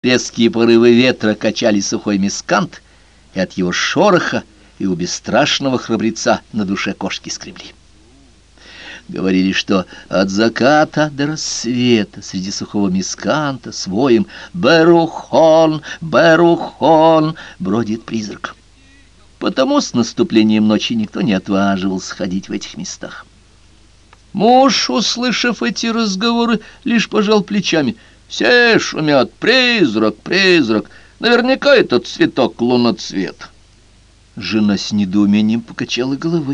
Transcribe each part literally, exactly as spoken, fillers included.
Резкие порывы ветра качали сухой мискант, и от его шороха и у бесстрашного храбреца на душе кошки скребли. Говорили, что от заката до рассвета среди сухого мисканта с воем «Берухон! Берухон!» бродит призрак. Потому с наступлением ночи никто не отваживался ходить в этих местах. Муж, услышав эти разговоры, лишь пожал плечами. «Все шумят, призрак, призрак, наверняка этот цветок луноцвет». Жена с недоумением покачала головой.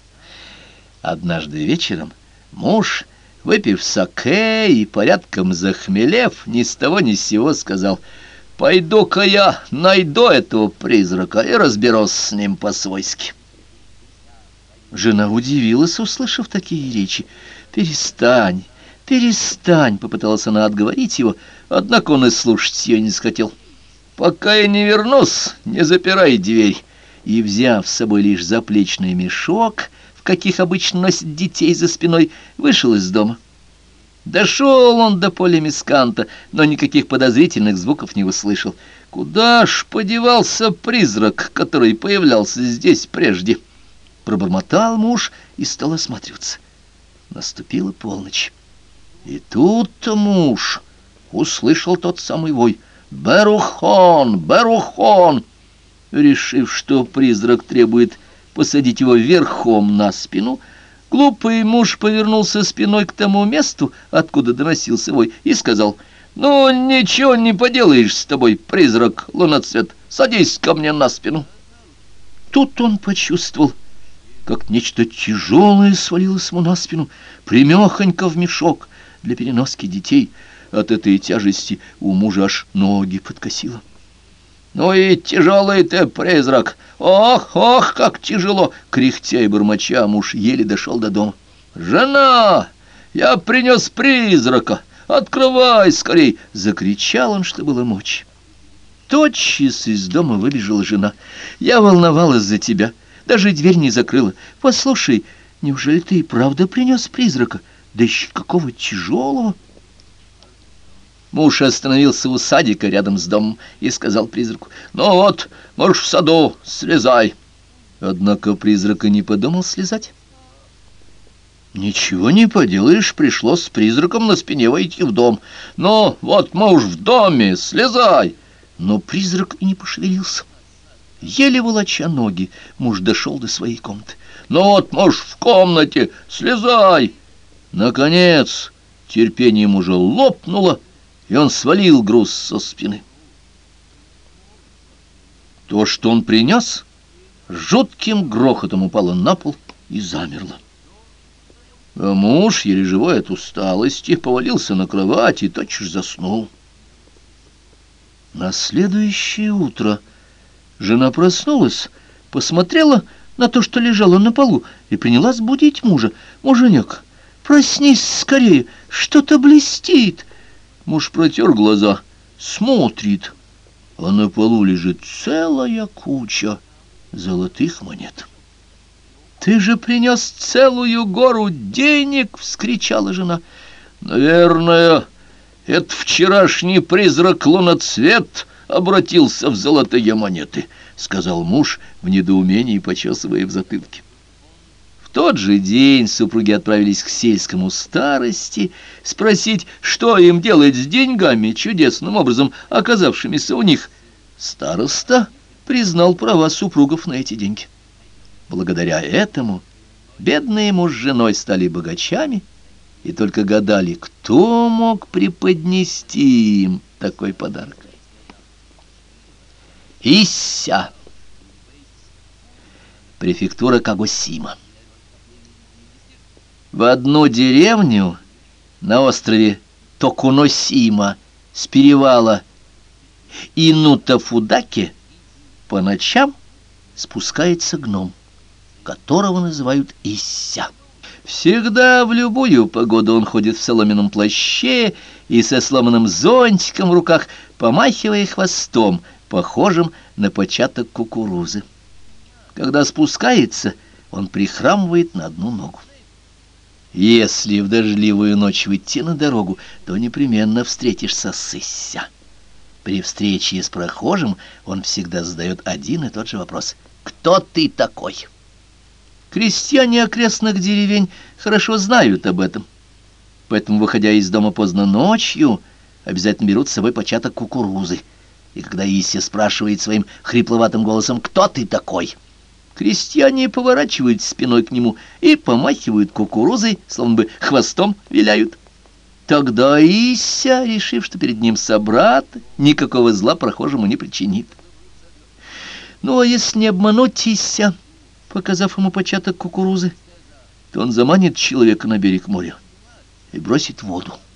Однажды вечером муж, выпив саке и порядком захмелев, ни с того ни с сего сказал: «Пойду-ка я найду этого призрака и разберусь с ним по-свойски». Жена удивилась, услышав такие речи. «Перестань, перестань», — попыталась она отговорить его, однако он и слушать ее не захотел. «Пока я не вернусь, не запирай дверь». И, взяв с собой лишь заплечный мешок, в каких обычно носят детей за спиной, вышел из дома. Дошел он до поля мисканта, но никаких подозрительных звуков не услышал. Куда ж подевался призрак, который появлялся здесь прежде? Пробормотал муж и стал осматриваться. Наступила полночь. И тут-то муж услышал тот самый вой: «Берухон! Берухон!» Решив, что призрак требует посадить его верхом на спину, глупый муж повернулся спиной к тому месту, откуда доносился вой, и сказал: «Ну, ничего не поделаешь с тобой, призрак луноцвет, садись ко мне на спину». Тут он почувствовал, как нечто тяжелое свалилось ему на спину, прямехонько в мешок для переноски детей. От этой тяжести у мужа аж ноги подкосило. «Ну и тяжелый ты, призрак! Ох, ох, как тяжело!» Кряхтя и бормоча, муж еле дошел до дома. «Жена, я принес призрака! Открывай скорей!» Закричал он, что было мочи. Тотчас из дома выбежала жена. «Я волновалась за тебя, даже дверь не закрыла. Послушай, неужели ты и правда принес призрака? Да еще какого тяжелого!» Муж остановился у садика рядом с домом и сказал призраку: «Ну вот, можешь в саду, слезай». Однако призрак и не подумал слезать. «Ничего не поделаешь, пришлось с призраком на спине войти в дом. Ну вот, можешь в доме, слезай». Но призрак и не пошевелился. Еле волоча ноги, муж дошел до своей комнаты. «Ну вот, можешь в комнате, слезай». Наконец терпение мужа лопнуло, и он свалил груз со спины. То, что он принес, жутким грохотом упало на пол и замерло. А муж, еле живой от усталости, повалился на кровать и тотчас заснул. На следующее утро жена проснулась, посмотрела на то, что лежало на полу, и принялась будить мужа. «Муженек, проснись скорее, что-то блестит». Муж протер глаза, смотрит, а на полу лежит целая куча золотых монет. «Ты же принес целую гору денег!» — вскричала жена. «Наверное, это вчерашний призрак луноцвет обратился в золотые монеты», — сказал муж в недоумении, почесывая в затылке. В тот же день супруги отправились к сельскому старости спросить, что им делать с деньгами, чудесным образом оказавшимися у них. Староста признал права супругов на эти деньги. Благодаря этому бедные муж с женой стали богачами и только гадали, кто мог преподнести им такой подарок. Ися. Префектура Кагосима. В одну деревню на острове Токуносима с перевала Инутафудаке по ночам спускается гном, которого называют Ися. Всегда в любую погоду он ходит в соломенном плаще и со сломанным зонтиком в руках, помахивая хвостом, похожим на початок кукурузы. Когда спускается, он прихрамывает на одну ногу. Если в дождливую ночь выйти на дорогу, то непременно встретишься с Ися. При встрече с прохожим он всегда задает один и тот же вопрос: «Кто ты такой?». Крестьяне окрестных деревень хорошо знают об этом, поэтому, выходя из дома поздно ночью, обязательно берут с собой початок кукурузы. И когда Ися спрашивает своим хрипловатым голосом: «Кто ты такой?», крестьяне поворачивают спиной к нему и помахивают кукурузой, словно бы хвостом виляют. Тогда Ися, решив, что перед ним собрат, никакого зла прохожему не причинит. Ну, а если не обмануть Ися, показав ему початок кукурузы, то он заманит человека на берег моря и бросит в воду.